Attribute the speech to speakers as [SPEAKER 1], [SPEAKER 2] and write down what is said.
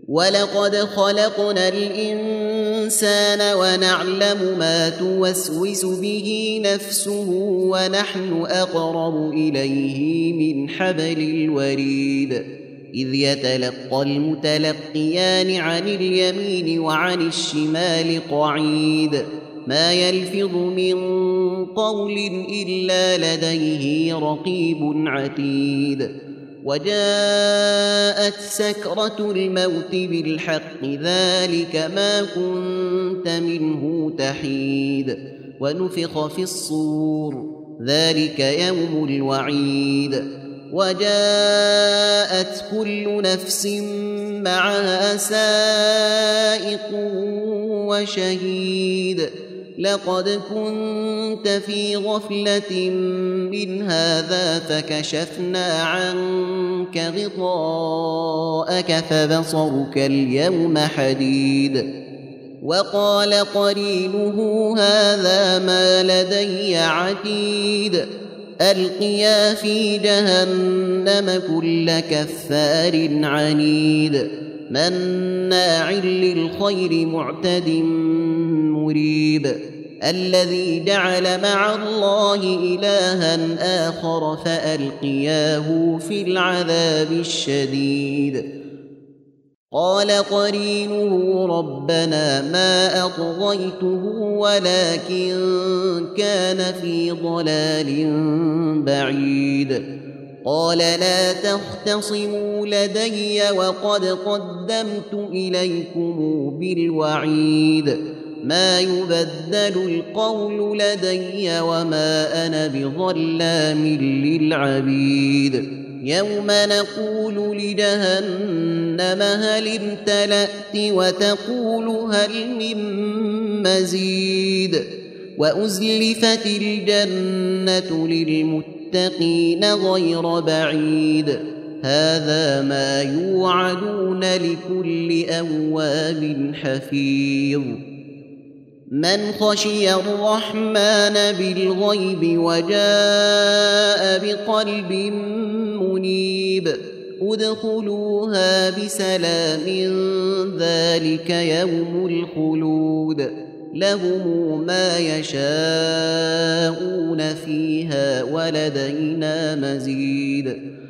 [SPEAKER 1] ولقد خلقنا الإنسان ونعلم ما توسوس به نفسه ونحن أقرب إليه من حبل الوريد إذ يتلقى المتلقيان عن اليمين وعن الشمال قعيد ما يلفظ من قول إلا لديه رقيب عتيد وجاءت سكرة الموت بالحق ذلك ما كنت منه تحيد ونفخ في الصور ذلك يوم الوعيد وجاءت كل نفس معها سائق وشهيد لقد كنت في غفلة من هذا فكشفنا عنك غطاءك فبصرك اليوم حديد وقال قرينه هذا ما لدي عتيد ألقيا في جهنم كل كفار عنيد مناع للخير معتد مريب الذي جعل مع الله إلها آخر فألقياه في العذاب الشديد قال قرينه ربنا ما أطغيته ولكن كان في ضلال بعيد قال لا تختصموا لدي وقد قدمت إليكم بالوعيد ما يبدل القول لدي وما أنا بظلام للعبيد يوم نقول لجهنم هل امتلأت وتقول هل من مزيد وأزلفت الجنة للمتقين غير بعيد هذا ما يوعدون لكل أواب حفيظ من خشي الرحمن بالغيب وجاء بقلب منيب ادخلوها بسلام ذلك يوم الخلود لهم ما يشاءون فيها ولدينا مزيد